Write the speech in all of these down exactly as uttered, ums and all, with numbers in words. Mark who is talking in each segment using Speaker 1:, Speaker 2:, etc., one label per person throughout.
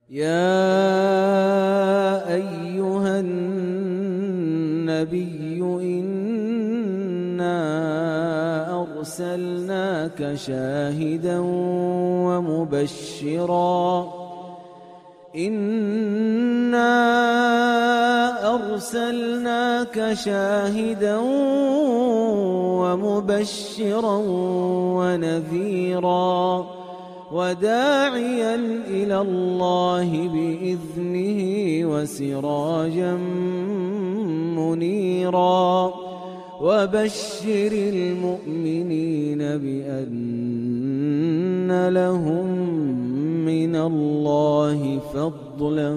Speaker 1: يا أيها النبي إنا أرسلناك شاهدا ومبشرا إنا أرسلناك شاهدا ومبشرا ونذيرا وداعيا إلى الله بإذنه وسراجا منيرا وبشر المؤمنين بأن لهم من الله فضلا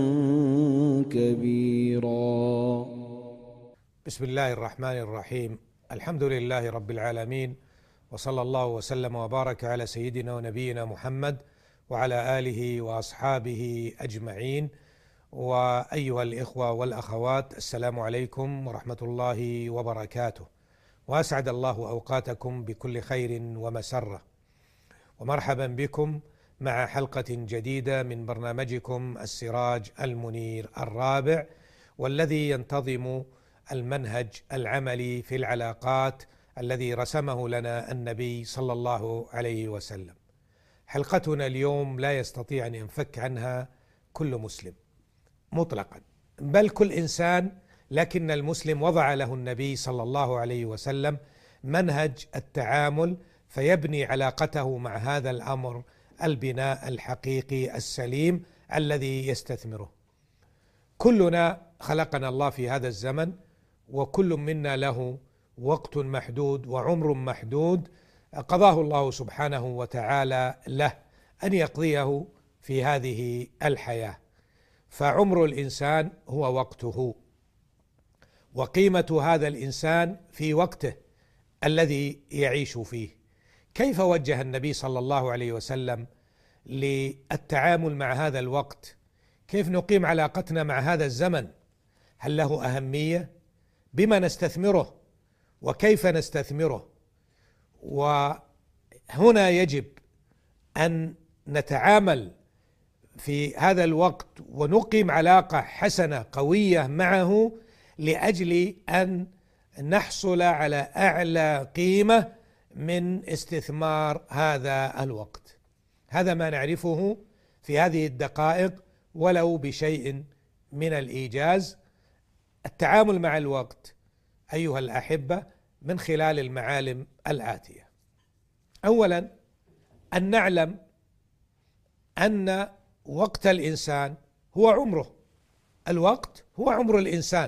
Speaker 1: كبيرا.
Speaker 2: بسم الله الرحمن الرحيم. الحمد لله رب العالمين، وصلى الله وسلم وبارك على سيدنا ونبينا محمد وعلى آله وأصحابه أجمعين. وأيها الإخوة والأخوات، السلام عليكم ورحمة الله وبركاته، وأسعد الله أوقاتكم بكل خير ومسرة، ومرحبا بكم مع حلقة جديدة من برنامجكم السراج المنير الرابع، والذي ينتظم المنهج العملي في العلاقات الذي رسمه لنا النبي صلى الله عليه وسلم. حلقتنا اليوم لا يستطيع أن ينفك عنها كل مسلم مطلقا، بل كل إنسان، لكن المسلم وضع له النبي صلى الله عليه وسلم منهج التعامل فيبني علاقته مع هذا الأمر البناء الحقيقي السليم الذي يستثمره. كلنا خلقنا الله في هذا الزمن، وكل منا له وقت محدود وعمر محدود قضاه الله سبحانه وتعالى له أن يقضيه في هذه الحياة. فعمر الإنسان هو وقته، وقيمة هذا الإنسان في وقته الذي يعيش فيه. كيف وجه النبي صلى الله عليه وسلم للتعامل مع هذا الوقت؟ كيف نقيم علاقتنا مع هذا الزمن؟ هل له أهمية؟ بما نستثمره؟ وكيف نستثمره؟ وهنا يجب أن نتعامل في هذا الوقت ونقيم علاقة حسنة قوية معه لأجل أن نحصل على أعلى قيمة من استثمار هذا الوقت. هذا ما نعرفه في هذه الدقائق ولو بشيء من الإيجاز. التعامل مع الوقت أيها الأحبة من خلال المعالم الآتية. أولا، أن نعلم أن وقت الإنسان هو عمره. الوقت هو عمر الإنسان،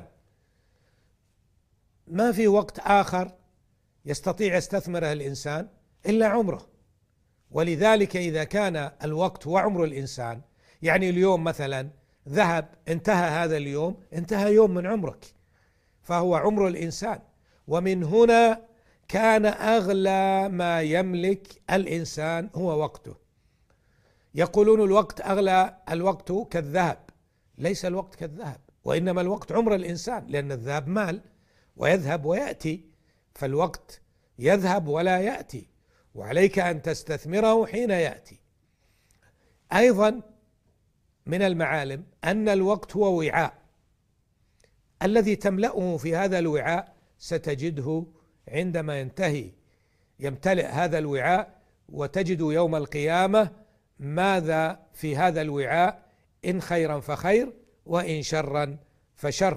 Speaker 2: ما في وقت آخر يستطيع يستثمره الإنسان إلا عمره. ولذلك إذا كان الوقت هو عمر الإنسان، يعني اليوم مثلا ذهب، انتهى هذا اليوم، انتهى يوم من عمرك، فهو عمر الإنسان. ومن هنا كان أغلى ما يملك الإنسان هو وقته. يقولون الوقت أغلى، الوقت كالذهب. ليس الوقت كالذهب، وإنما الوقت عمر الإنسان، لأن الذهب مال ويذهب ويأتي، فالوقت يذهب ولا يأتي، وعليك أن تستثمره حين يأتي. أيضا من المعالم أن الوقت هو وعاء، الذي تملأه في هذا الوعاء ستجده عندما ينتهي يمتلئ هذا الوعاء، وتجد يوم القيامة ماذا في هذا الوعاء، إن خيرا فخير وإن شرا فشر.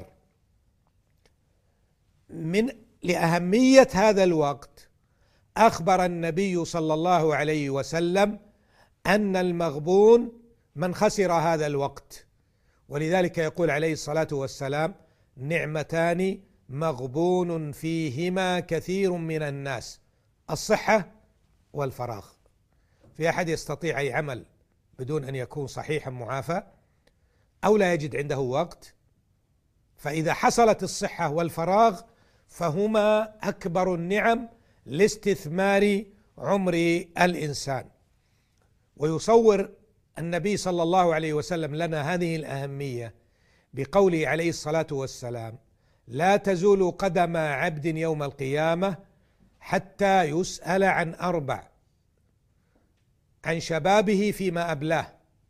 Speaker 2: من لأهمية هذا الوقت أخبر النبي صلى الله عليه وسلم أن المغبون من خسر هذا الوقت، ولذلك يقول عليه الصلاة والسلام: نعمتان مغبون فيهما كثير من الناس، الصحة والفراغ. في أحد يستطيع أي عمل بدون أن يكون صحيحا معافى أو لا يجد عنده وقت؟ فإذا حصلت الصحة والفراغ فهما أكبر النعم لاستثمار عمر الإنسان. ويصور النبي صلى الله عليه وسلم لنا هذه الأهمية بقوله عليه الصلاة والسلام: لا تزول قدم عبد يوم القيامة حتى يسأل عن أربع: عن شبابه فيما أبلاه،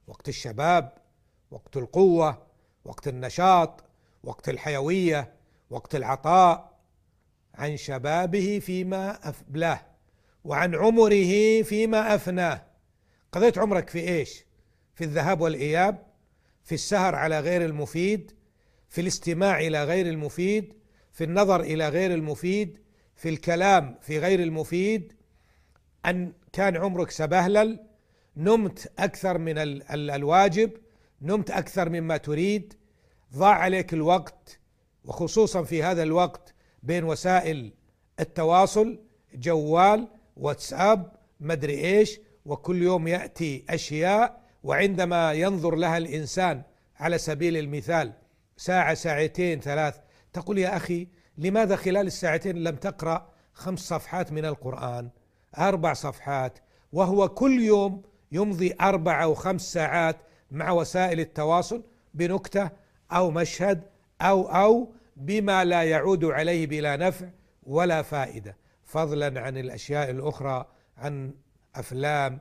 Speaker 2: وقت الشباب، وقت القوة، وقت النشاط، وقت الحيوية، وقت العطاء. عن شبابه فيما أبلاه وعن عمره فيما أفناه. قضيت عمرك في إيش؟ في الذهاب والإياب، في السهر على غير المفيد، في الاستماع إلى غير المفيد، في النظر إلى غير المفيد، في الكلام في غير المفيد. أن كان عمرك سبهلل، نمت أكثر من الواجب، نمت أكثر مما تريد، ضاع عليك الوقت، وخصوصا في هذا الوقت بين وسائل التواصل، جوال، واتساب، مدري إيش، وكل يوم يأتي أشياء. وعندما ينظر لها الإنسان على سبيل المثال ساعة، ساعتين، ثلاث، تقول يا أخي لماذا خلال الساعتين لم تقرأ خمس صفحات من القرآن، أربع صفحات؟ وهو كل يوم يمضي أربع أو خمس ساعات مع وسائل التواصل بنكتة أو مشهد أو أو بما لا يعود عليه بلا نفع ولا فائدة، فضلا عن الأشياء الأخرى، عن أفلام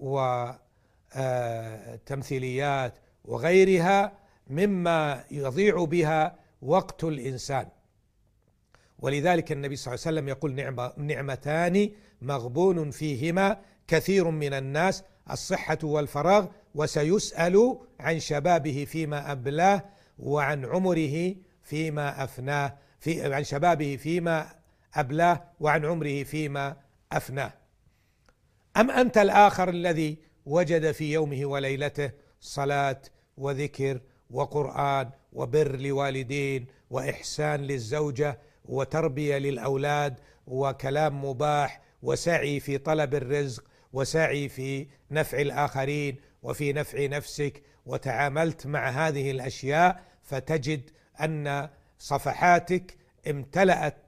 Speaker 2: وتمثيليات وغيرها مما يضيع بها وقت الإنسان. ولذلك النبي صلى الله عليه وسلم يقول نعمة نعمتان مغبون فيهما كثير من الناس، الصحة والفراغ، وسيسأل عن شبابه فيما أبلاه وعن عمره فيما أفناه، في عن شبابه فيما أبلاه وعن عمره فيما أفناه. أم أنت الآخر الذي وجد في يومه وليلته صلاة وذكر وقرآن وبر لوالدين وإحسان للزوجة وتربية للأولاد وكلام مباح وسعي في طلب الرزق وسعي في نفع الآخرين وفي نفع نفسك، وتعاملت مع هذه الأشياء فتجد أن صفحاتك امتلأت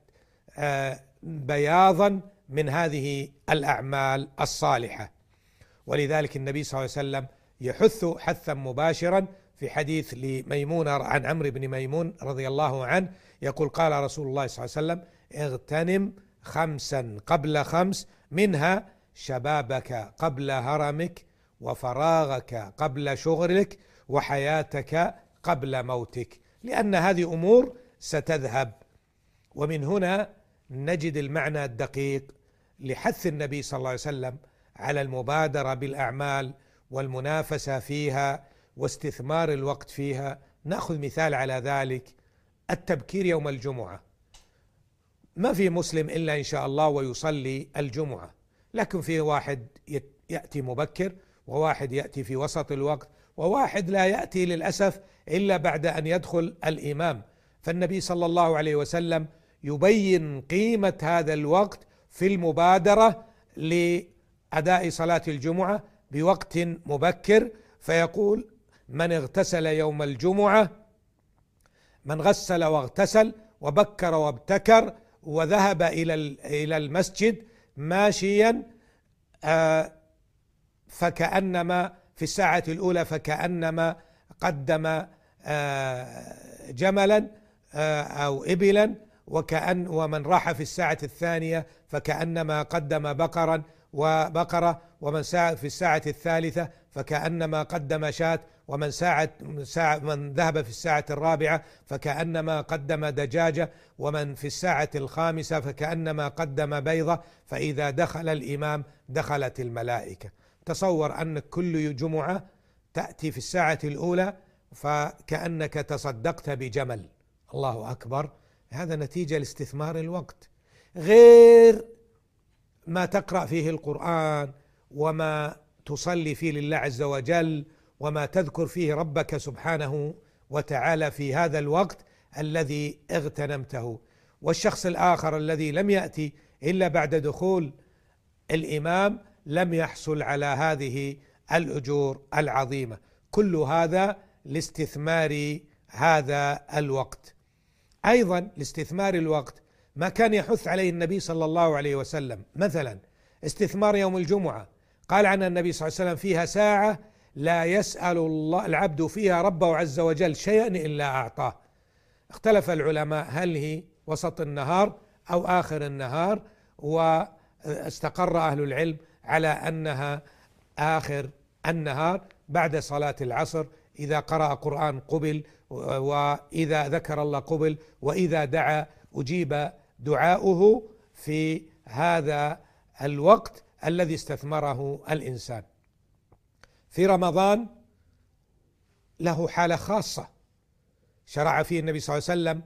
Speaker 2: بياضا من هذه الأعمال الصالحة. ولذلك النبي صلى الله عليه وسلم يحث حثا مباشرا في حديث لميمون عن عمرو بن ميمون رضي الله عنه، يقول قال رسول الله صلى الله عليه وسلم اغتنم خمسا قبل خمس، منها شبابك قبل هرمك، وفراغك قبل شغلك، وحياتك قبل موتك، لأن هذه أمور ستذهب. ومن هنا نجد المعنى الدقيق لحث النبي صلى الله عليه وسلم على المبادرة بالأعمال والمنافسة فيها واستثمار الوقت فيها. نأخذ مثال على ذلك، التبكير يوم الجمعة. ما في مسلم إلا إن شاء الله ويصلي الجمعة، لكن في واحد يأتي مبكر، وواحد يأتي في وسط الوقت، وواحد لا يأتي للأسف إلا بعد أن يدخل الإمام. فالنبي صلى الله عليه وسلم يبين قيمة هذا الوقت في المبادرة لأداء صلاة الجمعة بوقت مبكر، فيقول من اغتسل يوم الجمعة، من غسل واغتسل وبكر وابتكر وذهب إلى المسجد ماشيا فكأنما في الساعة الأولى فكأنما قدم جملا أو إبلا، وكأن ومن راح في الساعة الثانية فكأنما قدم بقرا وبقرة، ومن في الساعة الثالثة فكأنما قدم شاة، ومن ساعة ساعة من ذهب في الساعة الرابعة فكأنما قدم دجاجة، ومن في الساعة الخامسة فكأنما قدم بيضة، فإذا دخل الإمام دخلت الملائكة. تصور أنك كل جمعة تأتي في الساعة الأولى فكأنك تصدقت بجمل. الله أكبر، هذا نتيجة لاستثمار الوقت، غير ما تقرأ فيه القرآن وما تصلي فيه لله عز وجل وما تذكر فيه ربك سبحانه وتعالى في هذا الوقت الذي اغتنمته. والشخص الآخر الذي لم يأتي إلا بعد دخول الإمام لم يحصل على هذه الأجور العظيمة. كل هذا لاستثمار هذا الوقت. أيضا لاستثمار الوقت ما كان يحث عليه النبي صلى الله عليه وسلم، مثلا استثمار يوم الجمعة، قال عن النبي صلى الله عليه وسلم فيها ساعة لا يسأل الله العبد فيها ربه عز وجل شيئا إلا أعطاه. اختلف العلماء هل هي وسط النهار أو آخر النهار، واستقر أهل العلم على أنها آخر النهار، بعد صلاة العصر إذا قرأ قرآن قبل، وإذا ذكر الله قبل، وإذا دعا أجيب دعاؤه في هذا الوقت الذي استثمره الإنسان. في رمضان له حالة خاصة شرع فيه النبي صلى الله عليه وسلم،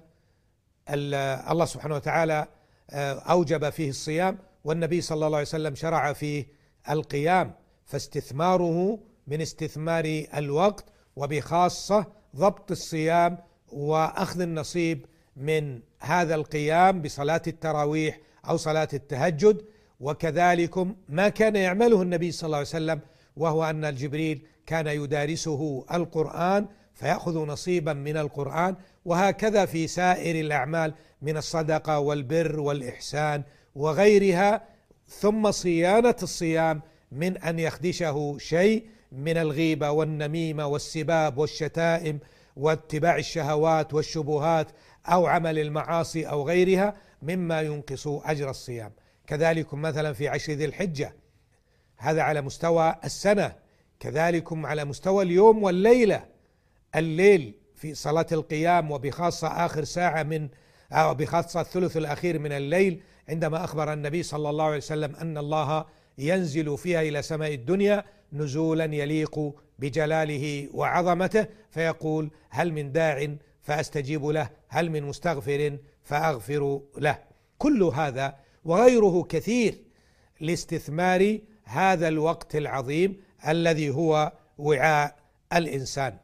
Speaker 2: الله سبحانه وتعالى أوجب فيه الصيام، والنبي صلى الله عليه وسلم شرع فيه القيام، فاستثماره من استثمار الوقت، وبخاصة ضبط الصيام وأخذ النصيب من هذا القيام بصلاة التراويح أو صلاة التهجد. وكذلك ما كان يعمله النبي صلى الله عليه وسلم، وهو أن الجبريل كان يدارسه القرآن فيأخذ نصيبا من القرآن، وهكذا في سائر الأعمال من الصدقة والبر والإحسان وغيرها. ثم صيانة الصيام من أن يخدشه شيء من الغيبة والنميمة والسباب والشتائم واتباع الشهوات والشبهات أو عمل المعاصي أو غيرها مما ينقص أجر الصيام. كذلك مثلا في عشر ذي الحجة، هذا على مستوى السنة، كذلك على مستوى اليوم والليلة. الليل في صلاة القيام، وبخاصة آخر ساعة من أو بخاصة الثلث الأخير من الليل، عندما أخبر النبي صلى الله عليه وسلم أن الله ينزل فيها إلى سماء الدنيا نزولا يليق بجلاله وعظمته، فيقول: هل من داع فأستجيب له، هل من مستغفر فأغفر له. كل هذا وغيره كثير لاستثمار هذا الوقت العظيم الذي هو وعاء الإنسان.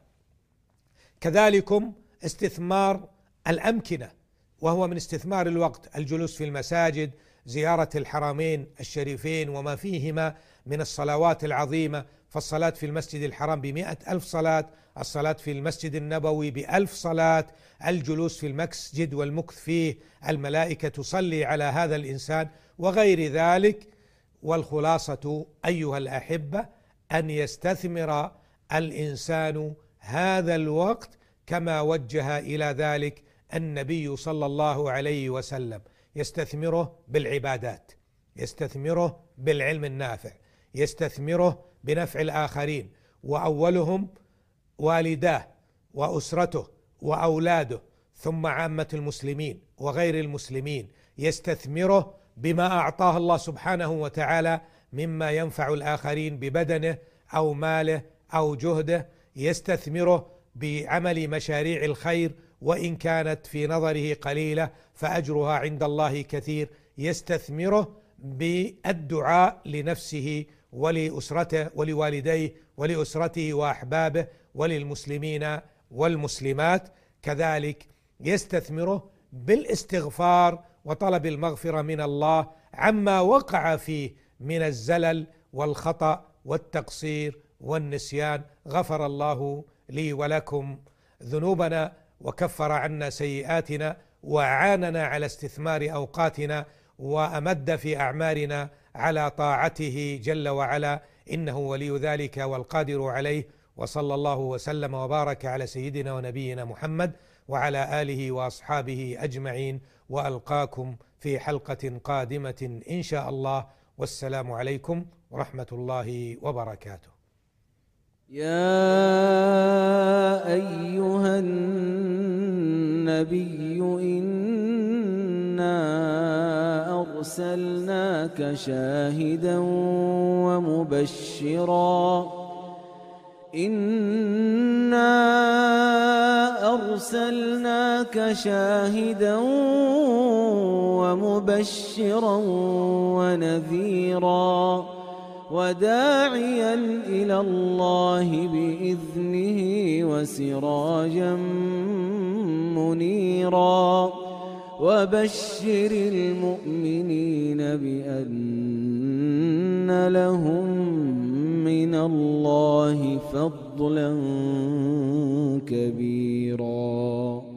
Speaker 2: كذلكم استثمار الأمكنة، وهو من استثمار الوقت، الجلوس في المساجد، زيارة الحرمين الشريفين وما فيهما من الصلوات العظيمة، فالصلاة في المسجد الحرام بمئة ألف صلاة، الصلاة في المسجد النبوي بألف صلاة، الجلوس في المسجد والمكث فيه الملائكة تصلي على هذا الإنسان وغير ذلك. والخلاصة أيها الأحبة أن يستثمر الإنسان هذا الوقت كما وجه إلى ذلك النبي صلى الله عليه وسلم، يستثمره بالعبادات، يستثمره بالعلم النافع، يستثمره بنفع الآخرين، وأولهم والداه وأسرته وأولاده، ثم عامة المسلمين وغير المسلمين. يستثمره بما أعطاه الله سبحانه وتعالى مما ينفع الآخرين ببدنه أو ماله أو جهده، يستثمره بعمل مشاريع الخير وإن كانت في نظره قليلة فأجرها عند الله كثير، يستثمره بالدعاء لنفسه ولأسرته ولوالديه ولأسرته وأحبابه وللمسلمين والمسلمات. كذلك يستثمره بالاستغفار وطلب المغفرة من الله عما وقع فيه من الزلل والخطأ والتقصير والنسيان. غفر الله لي ولكم ذنوبنا وكفر عنا سيئاتنا وأعاننا على استثمار أوقاتنا وأمد في أعمارنا على طاعته جل وعلا، إنه ولي ذلك والقادر عليه. وصلى الله وسلم وبارك على سيدنا ونبينا محمد وعلى آله وأصحابه أجمعين، وألقاكم في حلقة قادمة إن شاء الله، والسلام عليكم ورحمة الله وبركاته.
Speaker 1: يا أيها النبي إنا أرسلناك شاهدا ومبشرا إنا أرسلناك شاهدا ومبشرا ونذيرا وداعيا إلى الله بإذنه وسراجا منيرا وبشر المؤمنين بأن لهم من الله فضلا كبيرا.